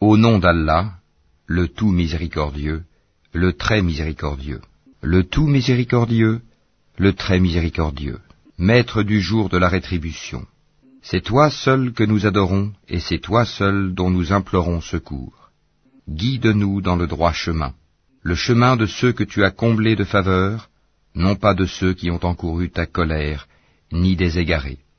Au nom d'Allah, le tout miséricordieux, le très miséricordieux. Le tout miséricordieux, le très miséricordieux. Maître du jour de la rétribution. C'est toi seul que nous adorons, et c'est toi seul dont nous implorons secours. Guide-nous dans le droit chemin, le chemin de ceux que tu as comblés de faveurs, non pas de ceux qui ont encouru ta colère, ni des égarés.